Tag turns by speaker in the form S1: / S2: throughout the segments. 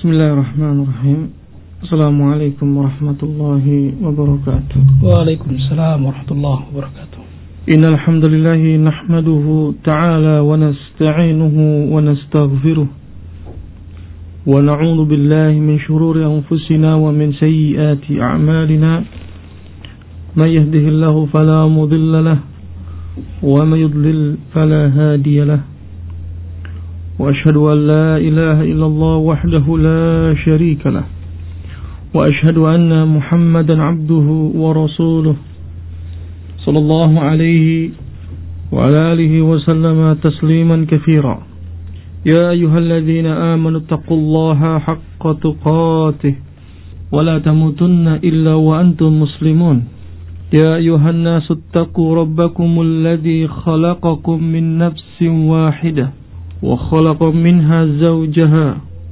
S1: Bismillahirrahmanirrahim. Assalamualaikum warahmatullahi wabarakatuh.
S2: Waalaikumsalam warahmatullahi wabarakatuh.
S1: Innal hamdalillah nahmaduhu ta'ala wa nasta'inuhu wa nastaghfiruh wa na'udzu billahi min shururi anfusina wa min sayyiati a'malina. May yahdihillahu fala mudilla lahu wa may yudlil fala hadiya lahu. وأشهد أن لا إله إلا الله وحده لا شريك له وأشهد أن محمدا عبده ورسوله صلى الله عليه وعلى آله وسلم تسليما كثيرا. يا أيها الذين آمنوا اتقوا الله حق تقاته ولا تموتن إلا وأنتم مسلمون. يا أيها الناس اتقوا ربكم الذي خلقكم من نفس واحدة وخلق منها زوجها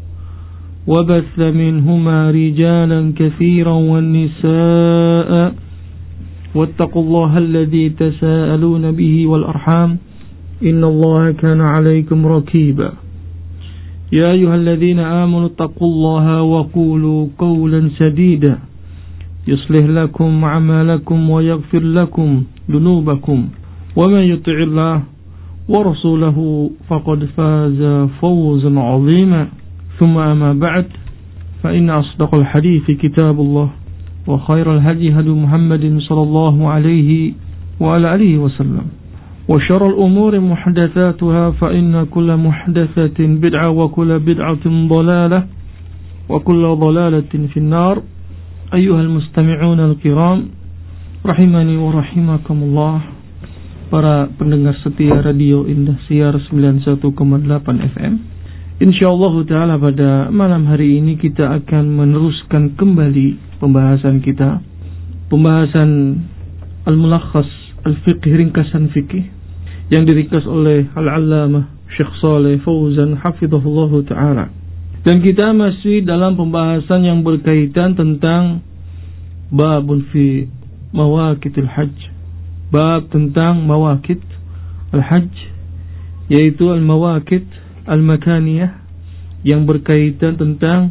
S1: وبث منهما رجالا كثيرا والنساء واتقوا الله الذي تساءلون به والأرحام إن الله كان عليكم رقيبا. يا أيها الذين آمنوا اتقوا الله وقولوا قولا سديدا يصلح لكم أعمالكم ويغفر لكم ذنوبكم ومن يطع الله ورسوله فقد فاز فوزا عظيما. ثم أما بعد فإن أصدق الحديث كتاب الله وخير الهدي هدي محمد صلى الله عليه وعلى آله وسلم وشر الأمور محدثاتها فإن كل محدثة بدعة وكل بدعة ضلالة وكل ضلالة في النار. أيها المستمعون الكرام رحمني ورحمكم الله. Para pendengar setia Radio Indosiar 91,8 FM. Insyaallah ta'ala pada malam hari ini kita akan meneruskan kembali pembahasan kita. Pembahasan Al-Mulakhas Al-Fiqh, ringkasan fikih yang diringkas oleh Al-Allamah Syekh Shalih Fauzan hafizahullah ta'ala. Dan kita masih dalam pembahasan yang berkaitan tentang babun fi mawaqitil hajj. Bab tentang mawaqit al-hajj, yaitu al-mawaqit al-makaniyah, yang berkaitan tentang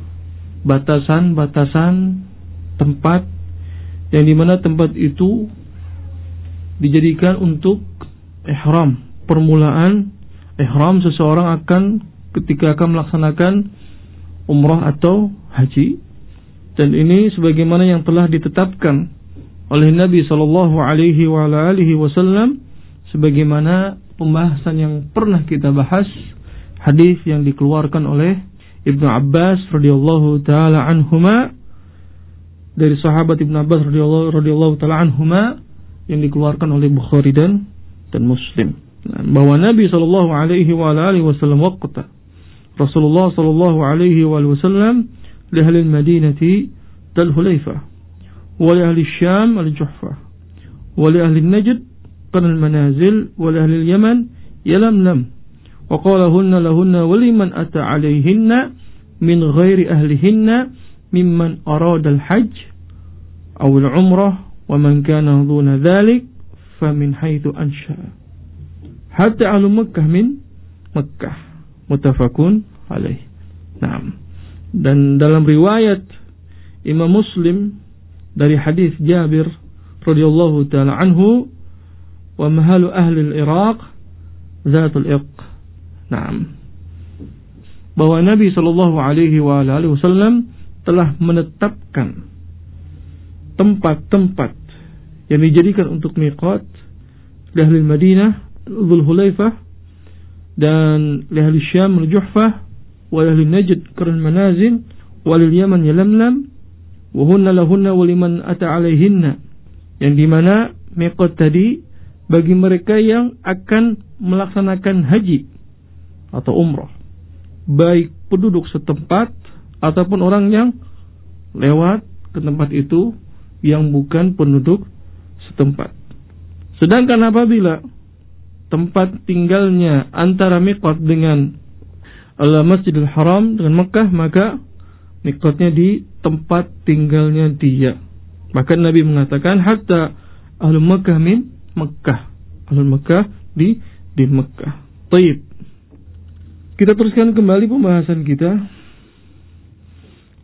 S1: batasan-batasan tempat yang dimana tempat itu dijadikan untuk ihram, permulaan ihram seseorang akan ketika akan melaksanakan umrah atau haji. Dan ini sebagaimana yang telah ditetapkan oleh Nabi sallallahu alaihi wa alihi wasallam, sebagaimana pembahasan yang pernah kita bahas, hadis yang dikeluarkan oleh Ibnu Abbas radhiyallahu taala anhuma, dari sahabat Ibnu Abbas radhiyallahu taala anhuma, yang dikeluarkan oleh Bukhari dan Muslim, bahwa Nabi sallallahu alaihi wa alihi wasallam waqta Rasulullah sallallahu alaihi wa wasallam li ahli al-Madinati Dhul Hulaifah ولأهل الشام الجحفة ولأهل النجد قرن المنازل ولأهل اليمن يلملم وقال هن لهن ولمن أتى عليهن من غير أهلهن ممن أراد الحج أو العمرة ومن كان دون ذلك فمن حيث أنشأ حتى أهل مكة من مكة متفق عليه. Nah, dan dalam riwayat Imam Muslim dari hadis Jabir radhiyallahu taala anhu, wa mahalu ahli al-Iraq zatul Irq. Naam. Bahwa Nabi sallallahu alaihi wa alihi wasallam telah menetapkan tempat-tempat yang dijadikan untuk miqat li ahli Madinah Dhul Hulaifah dan li ahli Syam al-Juhfah wa ahli Najd qarn manazil wa li Yaman Yalamlam wa hunna lahunna wa liman ata alaihinna, yang dimana miqat tadi bagi mereka yang akan melaksanakan haji atau umrah, baik penduduk setempat ataupun orang yang lewat ke tempat itu yang bukan penduduk setempat. Sedangkan apabila tempat tinggalnya antara miqat dengan Al-Masjidil Haram dengan Mekah, maka miqatnya di tempat tinggalnya dia. Maka Nabi mengatakan hatta ahlul Makkah min Makkah, ahlul Makkah di Makkah. Baik. Kita teruskan kembali pembahasan kita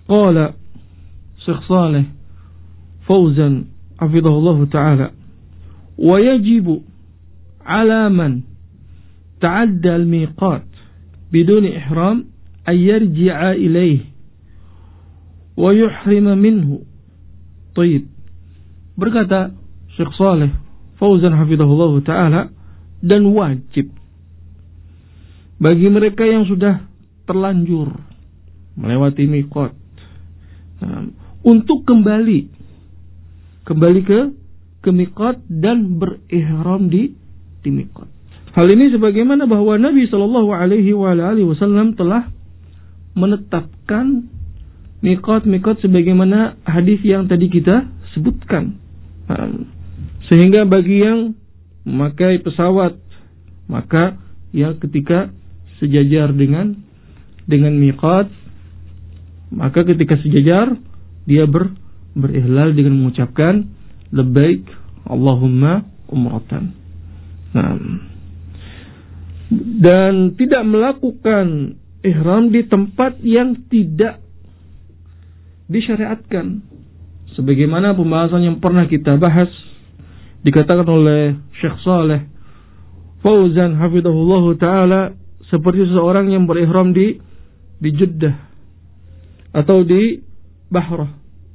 S1: Qala Syekh Shalih Fauzan hafizahullah ta'ala, wa yajibu 'ala man ta'adda al-miqat biduni ihram ay yarji'a ilayhi wa yuhrima minhu. Taib. Berkata Syekh Shalih Fauzan hafizahullah ta'ala, dan wajib bagi mereka yang sudah terlanjur melewati miqat untuk kembali ke miqat dan berihram di miqat. Hal ini sebagaimana bahwa Nabi sallallahu alaihi wasallam telah menetapkan miqat sebagaimana hadis yang tadi kita sebutkan. Sehingga bagi yang memakai pesawat, maka ya ketika sejajar dengan miqat, maka ketika sejajar dia berihlal dengan mengucapkan labbaik Allahumma umratan. Dan tidak melakukan ihram di tempat yang tidak disyariatkan. Sebagaimana pembahasan yang pernah kita bahas, dikatakan oleh Syekh Shalih Fauzan hafizahullah ta'ala, seperti seseorang yang berihram di Jeddah atau di Bahrah.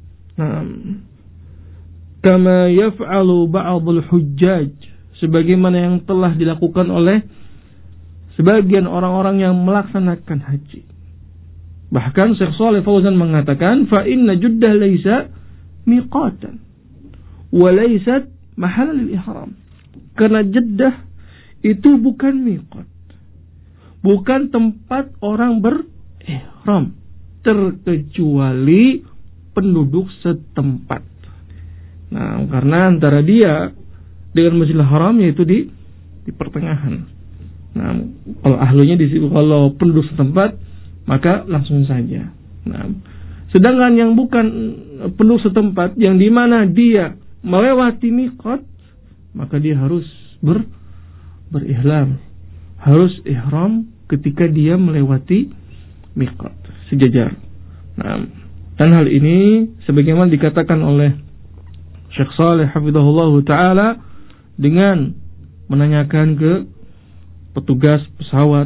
S1: Kama yaf'alu ba'dul hujjaj, sebagaimana yang telah dilakukan oleh sebagian orang-orang yang melaksanakan haji. Bahkan Syekh Shalih Fauzan mengatakan, fa inna Jeddah laisa miqatan wa laysat mahalal lil ihram. Karena Jeddah itu bukan miqat, bukan tempat orang berihram, terkecuali penduduk setempat. Karena antara dia dengan Masjidil Haram yaitu di pertengahan. Kalau ahlunya di situ, kalau penduduk setempat maka langsung saja. Sedangkan yang bukan penduduk setempat, yang di mana dia melewati miqat, maka dia harus berihram, harus ihram ketika dia melewati miqat, sejajar. Dan hal ini sebagaimana dikatakan oleh Syekh Shalih hafizahullah ta'ala dengan menanyakan ke petugas pesawat,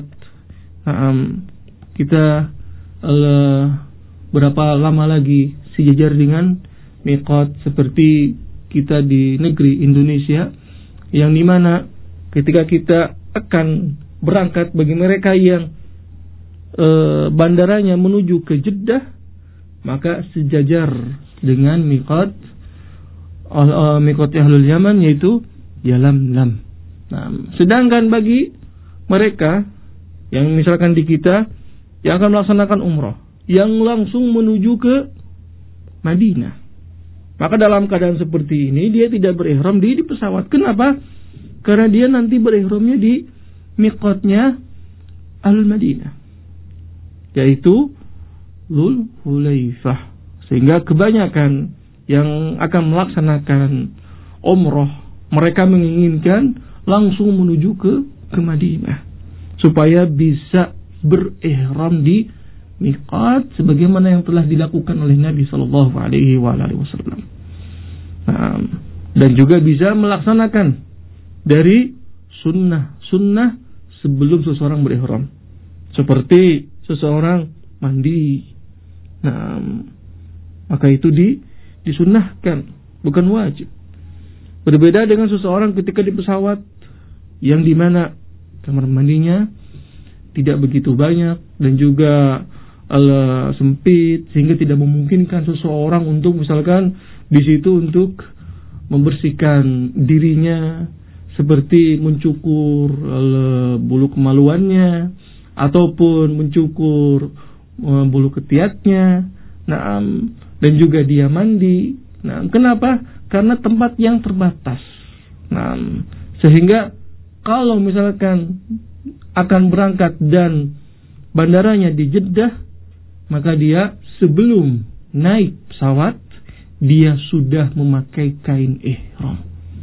S1: kita berapa lama lagi sejajar dengan miqat, seperti kita di negeri Indonesia, yang dimana ketika kita akan berangkat, bagi mereka yang bandaranya menuju ke Jeddah, maka sejajar dengan miqat ahlul Yaman, yaitu Yalamlam. Sedangkan bagi mereka yang misalkan di kita yang akan melaksanakan umrah, yang langsung menuju ke Madinah, maka dalam keadaan seperti ini dia tidak berihram di pesawat. Kenapa? Karena dia nanti berihramnya di miqatnya Al-Madinah, yaitu Dzul Hulaifah. Sehingga kebanyakan yang akan melaksanakan umrah, mereka menginginkan langsung menuju ke Madinah supaya bisa berihram di miqat sebagaimana yang telah dilakukan oleh Nabi sallallahu alaihi wasallam. Dan juga bisa melaksanakan dari sunnah sebelum seseorang berihram, seperti seseorang mandi. Maka itu disunnahkan, bukan wajib. Berbeda dengan seseorang ketika di pesawat, yang dimana kamar mandinya tidak begitu banyak dan juga sempit, sehingga tidak memungkinkan seseorang untuk misalkan di situ untuk membersihkan dirinya, seperti mencukur bulu kemaluannya ataupun mencukur bulu ketiaknya. Dan juga dia mandi. Kenapa? Karena tempat yang terbatas. Sehingga kalau misalkan akan berangkat dan bandaranya di Jeddah, maka dia sebelum naik pesawat dia sudah memakai kain ihram.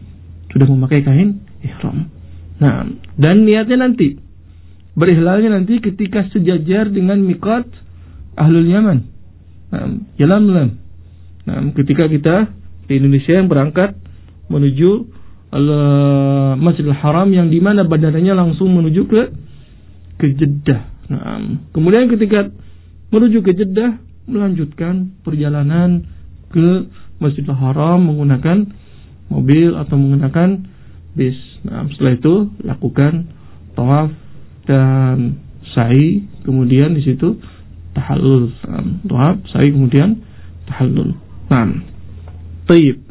S1: Dan niatnya nanti, berihlalnya nanti ketika sejajar dengan miqat ahlul Yaman. Yalamlam. Ketika kita di Indonesia yang berangkat menuju Masjidil Haram yang di mana bandaranya langsung menuju ke Jeddah. Kemudian ketika menuju ke Jeddah melanjutkan perjalanan ke Masjidil Haram menggunakan mobil atau menggunakan bis. Setelah itu lakukan tawaf dan sa'i, kemudian di situ tahallul. Tawaf, sa'i, kemudian tahallul. Tayyib.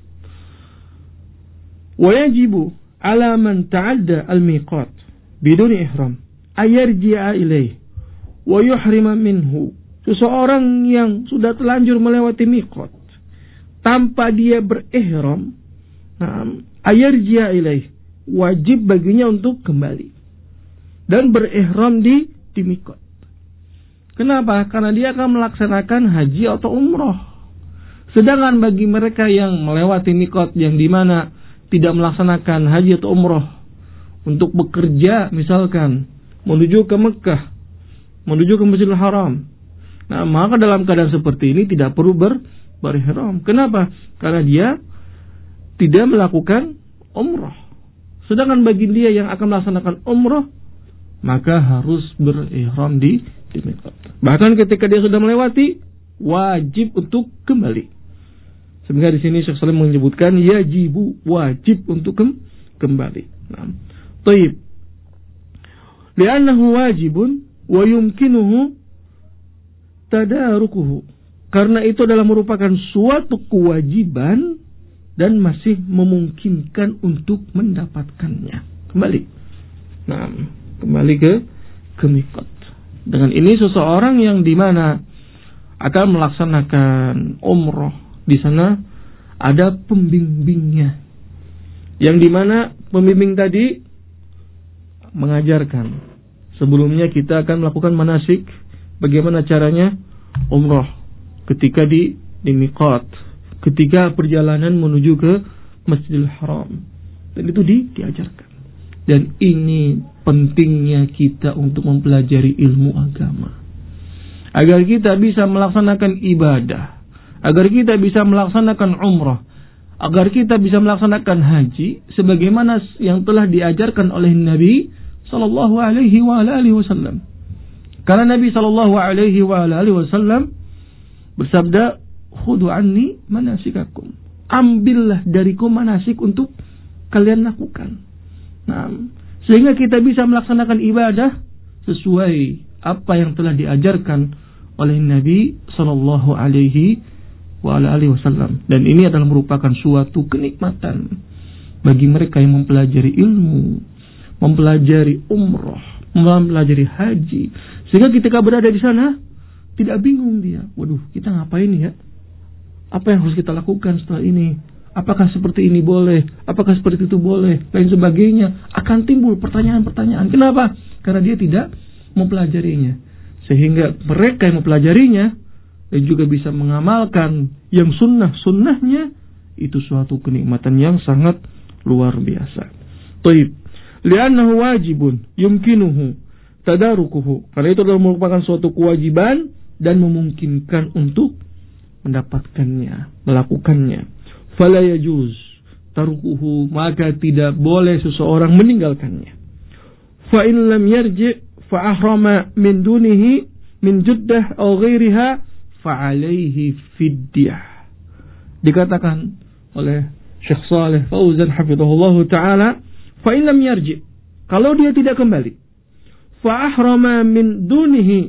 S1: ويجب على من تعدى الميقات بدون إحرام أن يرجع إليه ويحرم منه. Seseorang yang sudah telanjur melewati miqat tanpa dia berihram, ayarji'a ilaih, wajib baginya untuk kembali dan berihram di miqat. Kenapa? Karena dia akan melaksanakan haji atau umroh. Sedangkan bagi mereka yang melewati miqat yang di mana tidak melaksanakan haji atau umroh untuk bekerja, misalkan menuju ke Mekah, menuju ke Masjidil Haram, maka dalam keadaan seperti ini tidak perlu berihram. Kenapa? Karena dia tidak melakukan umroh. Sedangkan bagi dia yang akan melaksanakan umroh, maka harus berihram di miqat. Bahkan ketika dia sudah melewati, wajib untuk kembali. Sehingga di sini Syekh Salim menyebutkan yajibu, wajib untuk kembali. Taib. Li'annahu wajibun wa yumkinuhu tadarukuhu. Karena itu adalah merupakan suatu kewajiban dan masih memungkinkan untuk mendapatkannya. Kembali. Kembali ke miqat. Dengan ini seseorang yang di mana akan melaksanakan umroh, di sana ada pembimbingnya, yang dimana pembimbing tadi mengajarkan. Sebelumnya kita akan melakukan manasik, bagaimana caranya umroh ketika di miqat, ketika perjalanan menuju ke Masjidil Haram, dan itu diajarkan. Dan ini pentingnya kita untuk mempelajari ilmu agama, agar kita bisa melaksanakan ibadah, agar kita bisa melaksanakan umrah, agar kita bisa melaksanakan haji sebagaimana yang telah diajarkan oleh Nabi sallallahu alaihi wasallam. Karena Nabi sallallahu alaihi wasallam bersabda, "Khudhu anni manasikakum." Ambillah dariku manasik untuk kalian lakukan. Sehingga kita bisa melaksanakan ibadah sesuai apa yang telah diajarkan oleh Nabi sallallahu alaihi wasallam. Dan ini adalah merupakan suatu kenikmatan bagi mereka yang mempelajari ilmu, mempelajari umroh, mempelajari haji, sehingga ketika berada di sana tidak bingung dia. Waduh, kita ngapain ya? Apa yang harus kita lakukan setelah ini? Apakah seperti ini boleh? Apakah seperti itu boleh? Lain sebagainya. Akan timbul pertanyaan-pertanyaan. Kenapa? Karena dia tidak mempelajarinya. Sehingga mereka yang mempelajarinya dan juga bisa mengamalkan yang sunnah-sunnahnya, itu suatu kenikmatan yang sangat luar biasa. Taib. Li'annahu wajibun yumkinuhu tadarukuhu. Karena itu adalah merupakan suatu kewajiban dan memungkinkan untuk mendapatkannya, melakukannya. Fala yajuz tarukuhu, maka tidak boleh seseorang meninggalkannya. Fa in lam yarji' fa ahrama min dunihi min Jeddah atau ghairiha fa alaihi fidyah. Dikatakan oleh Syekh Shalih Fauzan hafizahullah taala, fa in lam yarji', kalau dia tidak kembali, fa ahrama min dunihi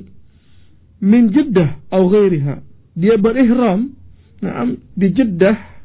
S1: min Jeddah atau ghairiha, dia berihram di Jeddah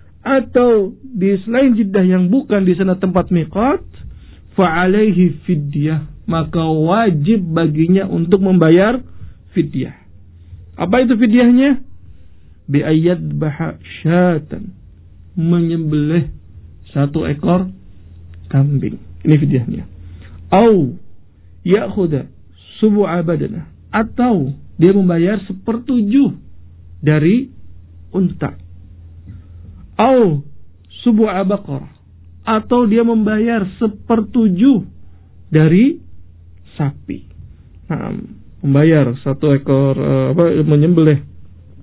S1: atau di selain Jeddah yang bukan di sana tempat miqat, fa alaihi fidyah, maka wajib baginya untuk membayar fidyah. Apa itu fidyahnya? Bi ayyadbaha syatan, menyembelih satu ekor kambing. Ini fidyahnya. Au ya'khudha sub'a badanah, atau dia membayar 1/7 dari unta. Au sub'a baqarah, atau dia membayar 1/7 dari sapi. Membayar satu ekor menyembelih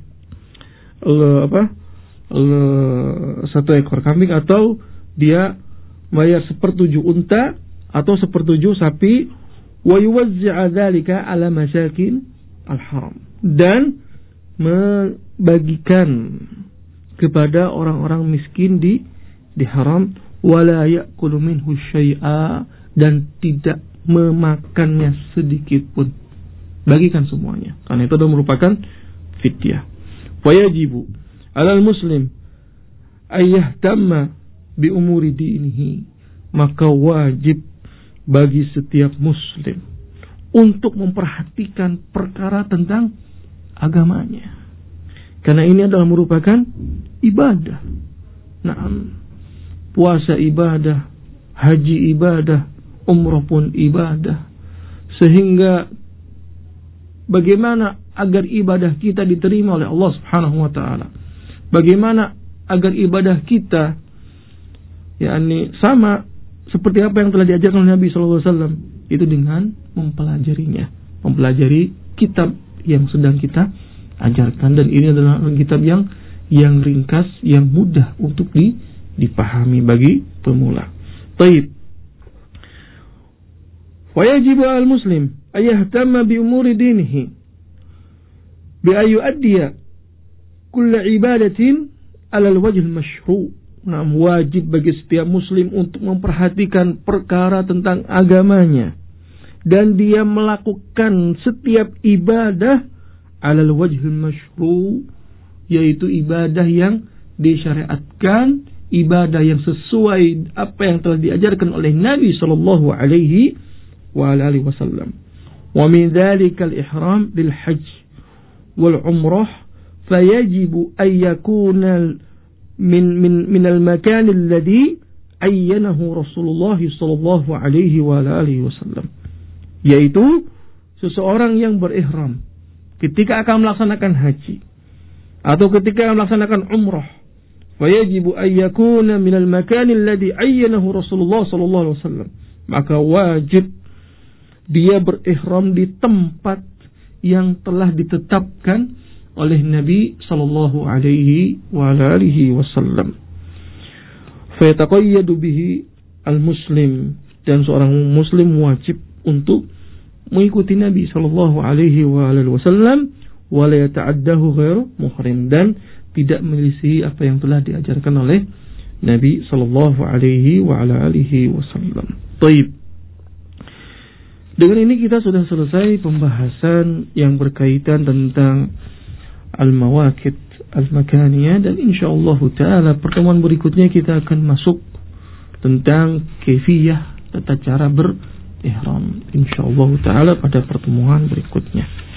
S1: satu ekor kambing, atau dia bayar 1/7 unta atau 1/7 sapi, wa yuwazzi'a dzalika 'ala masakin al-haram, dan membagikan kepada orang-orang miskin di haram, wala ya'kulu minhu syai'a, dan tidak memakannya sedikit pun, bagikan semuanya, karena itu adalah merupakan fidyah. Wayajibu 'alal muslim ayyahtamma bi umuri dinihi, maka wajib bagi setiap muslim untuk memperhatikan perkara tentang agamanya, karena ini adalah merupakan ibadah. Naam, puasa ibadah, haji ibadah, umrah pun ibadah. Sehingga bagaimana agar ibadah kita diterima oleh Allah Subhanahu wa taala? Bagaimana agar ibadah kita sama seperti apa yang telah diajarkan oleh Nabi sallallahu alaihi wasallam, itu dengan mempelajarinya, mempelajari kitab yang sedang kita ajarkan, dan ini adalah kitab yang ringkas, yang mudah untuk dipahami bagi pemula. Baik. Wa yajibu al-muslim ayyahtamma bi umuri dinihi bi ayyu'addiya kull ibadatin 'ala al-wajh al-mashru'. Nah, wajib bagi setiap muslim untuk memperhatikan perkara tentang agamanya, dan dia melakukan setiap ibadah 'ala al-wajh al-mashru', yaitu ibadah yang disyariatkan, ibadah yang sesuai apa yang telah diajarkan oleh Nabi sallallahu alaihi wasallam. Wa min dzalika al-ihram bil hajj wal umrah, fayajibu an yakuna min al-makan alladhi ayyanahu Rasulullah sallallahu alaihi wasallam, yaitu seseorang yang berihram ketika akan melaksanakan haji atau ketika akan melaksanakan umrah, fayajibu an yakuna min al-makan alladhi ayyanahu Rasulullah sallallahu alaihi wasallam, maka wajib dia berihram di tempat yang telah ditetapkan oleh Nabi sallallahu alaihi wasallam. Fayataqayyadu bihi al-muslim, dan seorang muslim wajib untuk mengikuti Nabi sallallahu alaihi wasallam, wa la yata'addahu ghairu muhrim, dan tidak menyelisihi apa yang telah diajarkan oleh Nabi sallallahu alaihi wasallam. Baik. Dengan ini kita sudah selesai pembahasan yang berkaitan tentang al-mawaqit al-makaniyah, dan insyaallah taala pertemuan berikutnya kita akan masuk tentang kaifiyah, tata cara berihram, insyaallah taala pada pertemuan berikutnya.